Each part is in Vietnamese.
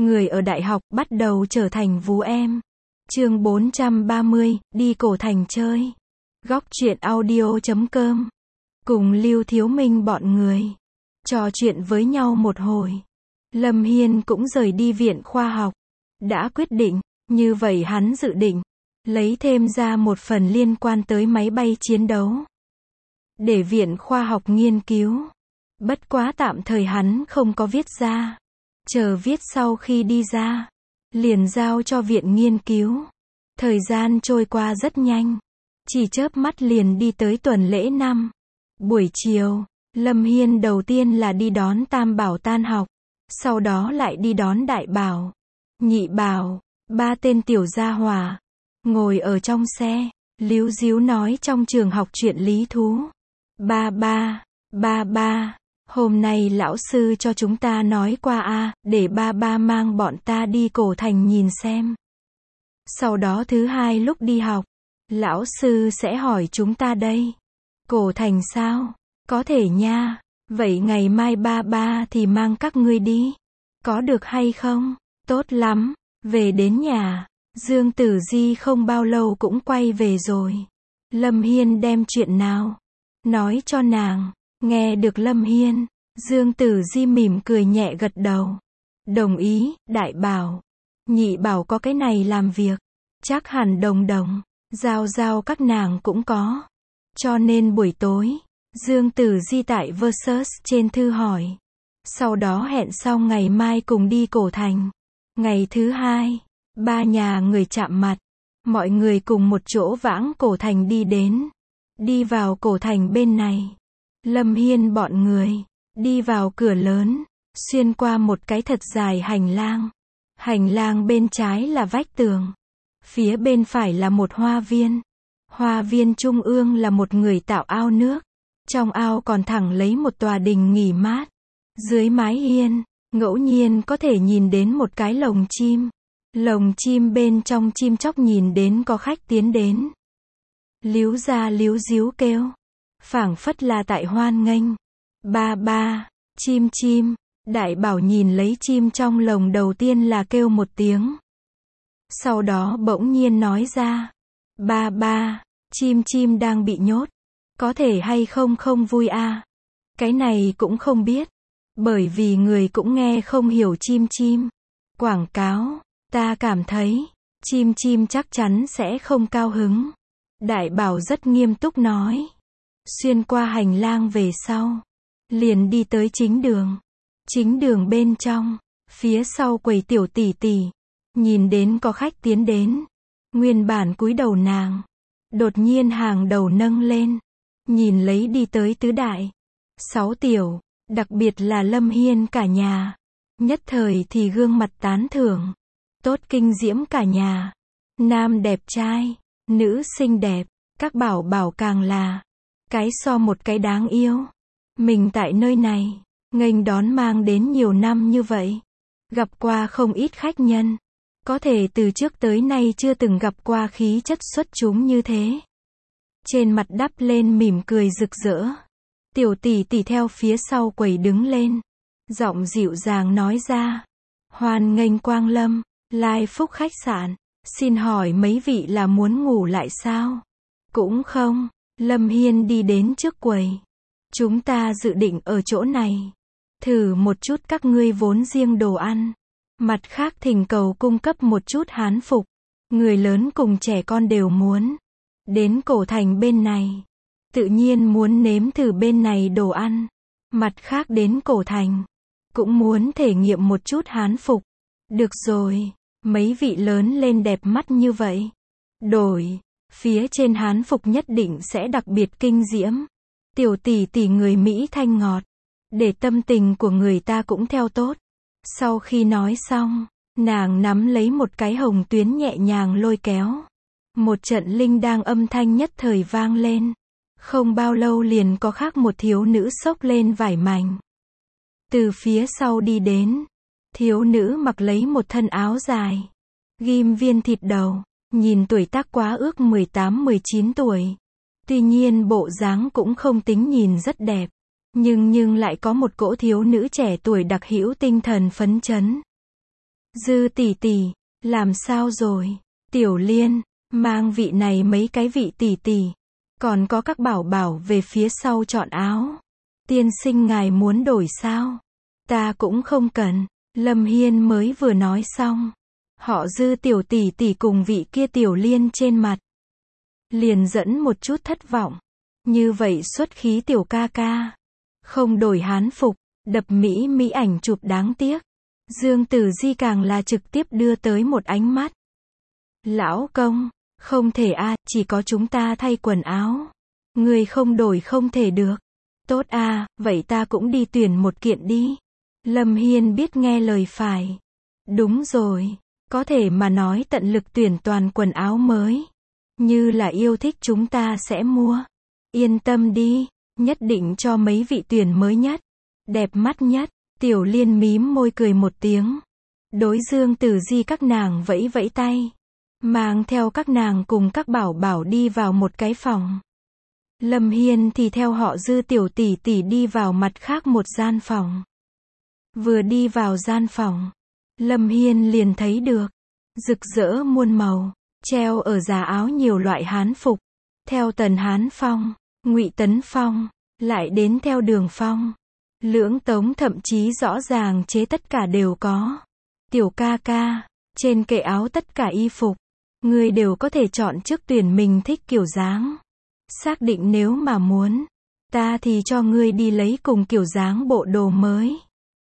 Người ở đại học bắt đầu trở thành vú em. Chương 430, đi cổ thành chơi. Góc truyện audio.com. Cùng Lưu Thiếu Minh bọn người trò chuyện với nhau một hồi. Lâm Hiên cũng rời đi viện khoa học. Đã quyết định, như vậy hắn dự định lấy thêm ra một phần liên quan tới máy bay chiến đấu để viện khoa học nghiên cứu. Bất quá tạm thời hắn không có viết ra. Chờ viết sau khi đi ra, liền giao cho viện nghiên cứu. Thời gian trôi qua rất nhanh. Chỉ chớp mắt liền đi tới tuần lễ 5. Buổi chiều, Lâm Hiên đầu tiên là đi đón Tam Bảo tan học. Sau đó lại đi đón Đại Bảo, Nhị Bảo, ba tên tiểu gia hỏa. Ngồi ở trong xe, líu díu nói trong trường học chuyện lý thú. Ba, hôm nay lão sư cho chúng ta nói qua để ba mang bọn ta đi cổ thành nhìn xem. Sau đó thứ hai lúc đi học, lão sư sẽ hỏi chúng ta đây. Cổ thành sao? Có thể nha. Vậy ngày mai ba thì mang các ngươi đi. Có được hay không? Tốt lắm. Về đến nhà, Dương Tử Di không bao lâu cũng quay về rồi. Lâm Hiên đem chuyện nào nói cho nàng. Nghe được Lâm Hiên, Dương Tử Di mỉm cười nhẹ gật đầu. Đồng ý. Đại Bảo, Nhị Bảo có cái này làm việc. Chắc hẳn Đồng, Giao các nàng cũng có. Cho nên buổi tối, Dương Tử Di tại Versus trên thư hỏi. Sau đó hẹn xong ngày mai cùng đi cổ thành. Ngày thứ hai, ba nhà người chạm mặt. Mọi người cùng một chỗ vãng cổ thành đi đến. Đi vào cổ thành bên này. Lâm Hiên bọn người đi vào cửa lớn, xuyên qua một cái thật dài hành lang. Hành lang bên trái là vách tường. Phía bên phải là một hoa viên. Hoa viên trung ương là một người tạo ao nước. Trong ao còn thẳng lấy một tòa đình nghỉ mát. Dưới mái hiên, ngẫu nhiên có thể nhìn đến một cái lồng chim. Lồng chim bên trong chim chóc nhìn đến có khách tiến đến. Líu ra líu díu kêu. Phảng phất là tại hoan nghênh. Ba, chim. Đại Bảo nhìn lấy chim trong lồng đầu tiên là kêu một tiếng. Sau đó bỗng nhiên nói ra. Ba, chim đang bị nhốt. Có thể hay không vui à? Cái này cũng không biết. Bởi vì người cũng nghe không hiểu chim. Quảng cáo, ta cảm thấy, chim chắc chắn sẽ không cao hứng. Đại Bảo rất nghiêm túc nói. Xuyên qua hành lang về sau, liền đi tới chính đường. Chính đường bên trong, phía sau quầy tiểu tỷ tỷ, nhìn đến có khách tiến đến. Nguyên bản cúi đầu nàng, đột nhiên hàng đầu nâng lên, nhìn lấy đi tới tứ đại, 6 tiểu, đặc biệt là Lâm Hiên cả nhà. Nhất thời thì gương mặt tán thưởng. Tốt kinh diễm cả nhà. Nam đẹp trai, nữ xinh đẹp, các bảo càng là cái so một cái đáng yêu. Mình tại nơi này, nghênh đón mang đến nhiều năm như vậy. Gặp qua không ít khách nhân. Có thể từ trước tới nay chưa từng gặp qua khí chất xuất chúng như thế. Trên mặt đắp lên mỉm cười rực rỡ. Tiểu tỷ tỷ theo phía sau quầy đứng lên. Giọng dịu dàng nói ra. Hoan nghênh quang lâm, Lai Phúc khách sạn. Xin hỏi mấy vị là muốn ngủ lại sao? Cũng không. Lâm Hiên đi đến trước quầy. Chúng ta dự định ở chỗ này. Thử một chút các ngươi vốn riêng đồ ăn. Mặt khác thỉnh cầu cung cấp một chút hán phục. Người lớn cùng trẻ con đều muốn. Đến cổ thành bên này. Tự nhiên muốn nếm thử bên này đồ ăn. Mặt khác đến cổ thành. Cũng muốn thể nghiệm một chút hán phục. Được rồi. Mấy vị lớn lên đẹp mắt như vậy. Đổi. Phía trên hán phục nhất định sẽ đặc biệt kinh diễm. Tiểu tỷ tỷ người Mỹ thanh ngọt. Để tâm tình của người ta cũng theo tốt. Sau khi nói xong, nàng nắm lấy một cái hồng tuyến nhẹ nhàng lôi kéo. Một trận linh đang âm thanh nhất thời vang lên. Không bao lâu liền có khác một thiếu nữ xốc lên vải mảnh. Từ phía sau đi đến. Thiếu nữ mặc lấy một thân áo dài. Ghim viên thịt đầu. Nhìn tuổi tác quá ước 18-19 tuổi. Tuy nhiên bộ dáng cũng không tính nhìn rất đẹp. Nhưng lại có một cỗ thiếu nữ trẻ tuổi đặc hữu tinh thần phấn chấn. Dư tỷ tỷ, làm sao rồi? Tiểu Liên, mang vị này mấy cái vị tỷ tỷ. Còn có các bảo bảo về phía sau chọn áo. Tiên sinh ngài muốn đổi sao? Ta cũng không cần. Lâm Hiên mới vừa nói xong. Họ Dư tiểu tỷ tỷ cùng vị kia Tiểu Liên trên mặt liền dẫn một chút thất vọng. Như vậy xuất khí tiểu ca ca. Không đổi hán phục, đập mỹ ảnh chụp đáng tiếc. Dương Tử Di càng là trực tiếp đưa tới một ánh mắt. Lão công, không thể a, chỉ có chúng ta thay quần áo. Người không đổi không thể được. Tốt a, vậy ta cũng đi tuyển một kiện đi. Lâm Hiên biết nghe lời phải. Đúng rồi, có thể mà nói tận lực tuyển toàn quần áo mới. Như là yêu thích chúng ta sẽ mua. Yên tâm đi, nhất định cho mấy vị tuyển mới nhất, đẹp mắt nhất. Tiểu Liên mím môi cười một tiếng. Đối Dương Tử Di các nàng vẫy vẫy tay. Mang theo các nàng cùng các bảo bảo đi vào một cái phòng. Lâm Hiên thì theo họ Dư tiểu tỷ tỷ đi vào mặt khác một gian phòng. Vừa đi vào gian phòng, Lâm Hiên liền thấy được rực rỡ muôn màu, treo ở giá áo nhiều loại hán phục, theo Tần Hán Phong, Ngụy Tấn Phong, lại đến theo Đường Phong, Lưỡng Tống, thậm chí rõ ràng chế tất cả đều có. Tiểu ca ca, trên kệ áo tất cả y phục, ngươi đều có thể chọn trước tuyển mình thích kiểu dáng. Xác định nếu mà muốn, ta thì cho ngươi đi lấy cùng kiểu dáng bộ đồ mới.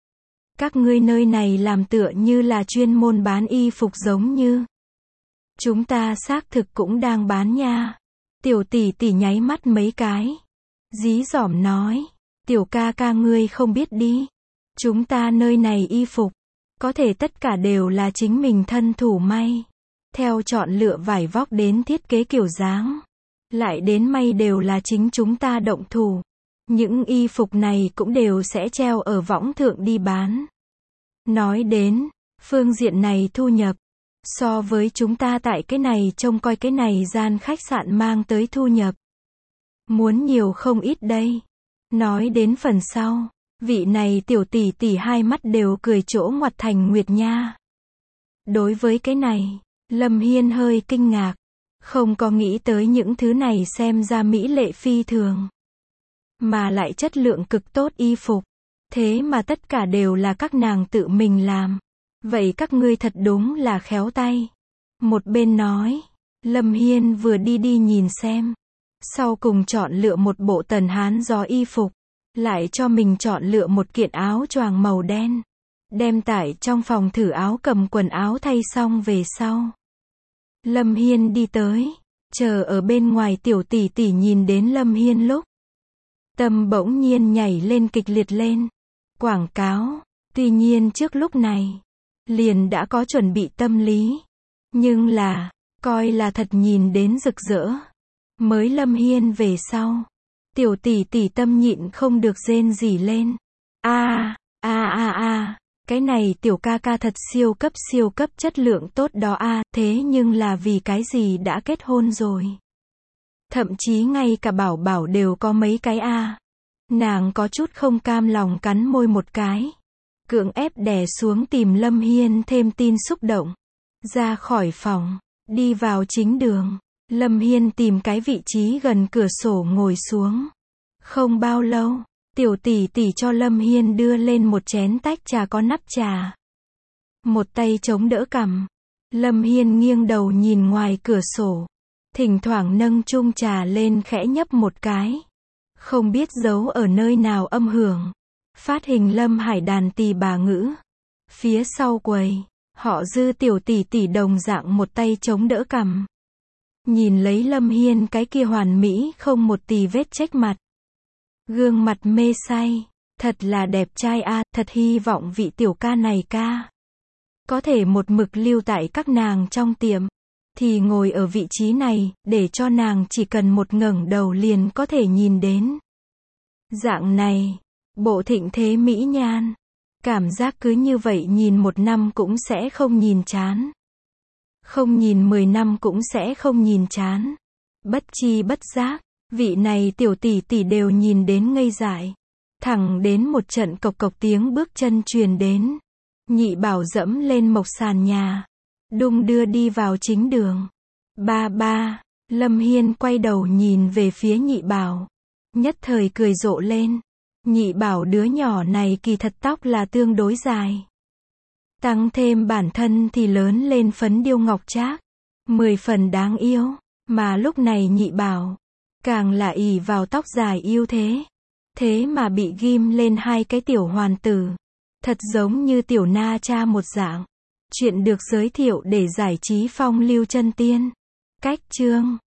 Các ngươi nơi này làm tựa như là chuyên môn bán y phục giống như. Chúng ta xác thực cũng đang bán nha. Tiểu tỷ tỷ nháy mắt mấy cái. Dí dỏm nói. Tiểu ca ca ngươi không biết đi. Chúng ta nơi này y phục. Có thể tất cả đều là chính mình thân thủ may. Theo chọn lựa vải vóc đến thiết kế kiểu dáng. Lại đến may đều là chính chúng ta động thủ. Những y phục này cũng đều sẽ treo ở võng thượng đi bán. Nói đến phương diện này thu nhập, so với chúng ta tại cái này trông coi cái này gian khách sạn mang tới thu nhập, muốn nhiều không ít đây. Nói đến phần sau, vị này tiểu tỷ tỷ hai mắt đều cười chỗ ngoặt thành nguyệt nha. Đối với cái này, Lâm Hiên hơi kinh ngạc, không có nghĩ tới những thứ này xem ra mỹ lệ phi thường, mà lại chất lượng cực tốt y phục. Thế mà tất cả đều là các nàng tự mình làm. Vậy các ngươi thật đúng là khéo tay. Một bên nói, Lâm Hiên vừa đi đi nhìn xem. Sau cùng chọn lựa một bộ Tần Hán gió y phục. Lại cho mình chọn lựa một kiện áo choàng màu đen. Đem tải trong phòng thử áo cầm quần áo thay xong về sau. Lâm Hiên đi tới. Chờ ở bên ngoài tiểu tỷ tỷ nhìn đến Lâm Hiên lúc. Tâm bỗng nhiên nhảy lên kịch liệt lên. Quảng cáo, tuy nhiên trước lúc này, liền đã có chuẩn bị tâm lý. Nhưng là, coi là thật nhìn đến rực rỡ. Mới Lâm Hiên về sau, tiểu tỷ tỷ tâm nhịn không được rên rỉ lên. Cái này tiểu ca ca thật siêu cấp chất lượng tốt đó a, thế nhưng là vì cái gì đã kết hôn rồi. Thậm chí ngay cả bảo bảo đều có mấy cái a. Nàng có chút không cam lòng cắn môi một cái. Cưỡng ép đè xuống tìm Lâm Hiên thêm tin xúc động. Ra khỏi phòng, đi vào chính đường. Lâm Hiên tìm cái vị trí gần cửa sổ ngồi xuống. Không bao lâu, tiểu tỷ tỷ cho Lâm Hiên đưa lên một chén tách trà có nắp trà. Một tay chống đỡ cằm. Lâm Hiên nghiêng đầu nhìn ngoài cửa sổ. Thỉnh thoảng nâng chung trà lên khẽ nhấp một cái. Không biết giấu ở nơi nào âm hưởng. Phát hình Lâm Hải đàn tỳ bà ngữ. Phía sau quầy, họ Dư tiểu tỷ tỷ đồng dạng một tay chống đỡ cằm. Nhìn lấy Lâm Hiên cái kia hoàn mỹ không một tì vết trách mặt. Gương mặt mê say. Thật là đẹp trai a, thật hy vọng vị tiểu ca này ca. Có thể một mực lưu tại các nàng trong tiệm. Thì ngồi ở vị trí này, để cho nàng chỉ cần một ngẩng đầu liền có thể nhìn đến. Dạng này, bộ thịnh thế mỹ nhan. Cảm giác cứ như vậy nhìn một năm cũng sẽ không nhìn chán. Không nhìn 10 năm cũng sẽ không nhìn chán. Bất chi bất giác, vị này tiểu tỷ tỷ đều nhìn đến ngây dại. Thẳng đến một trận cộc cộc tiếng bước chân truyền đến. Nhị Bảo dẫm lên mộc sàn nhà, đung đưa đi vào chính đường. Ba ba, Lâm Hiên quay đầu nhìn về phía Nhị Bảo, nhất thời cười rộ lên. Nhị Bảo đứa nhỏ này kỳ thật tóc là tương đối dài. Tăng thêm bản thân thì lớn lên phấn điêu ngọc trác, 10 phần đáng yêu, mà lúc này Nhị Bảo càng là ỷ vào tóc dài yêu thế. Thế mà bị ghim lên hai cái tiểu hoàn tử, thật giống như tiểu na cha một dạng. Chuyện được giới thiệu để giải trí phong lưu chân tiên. Cách chương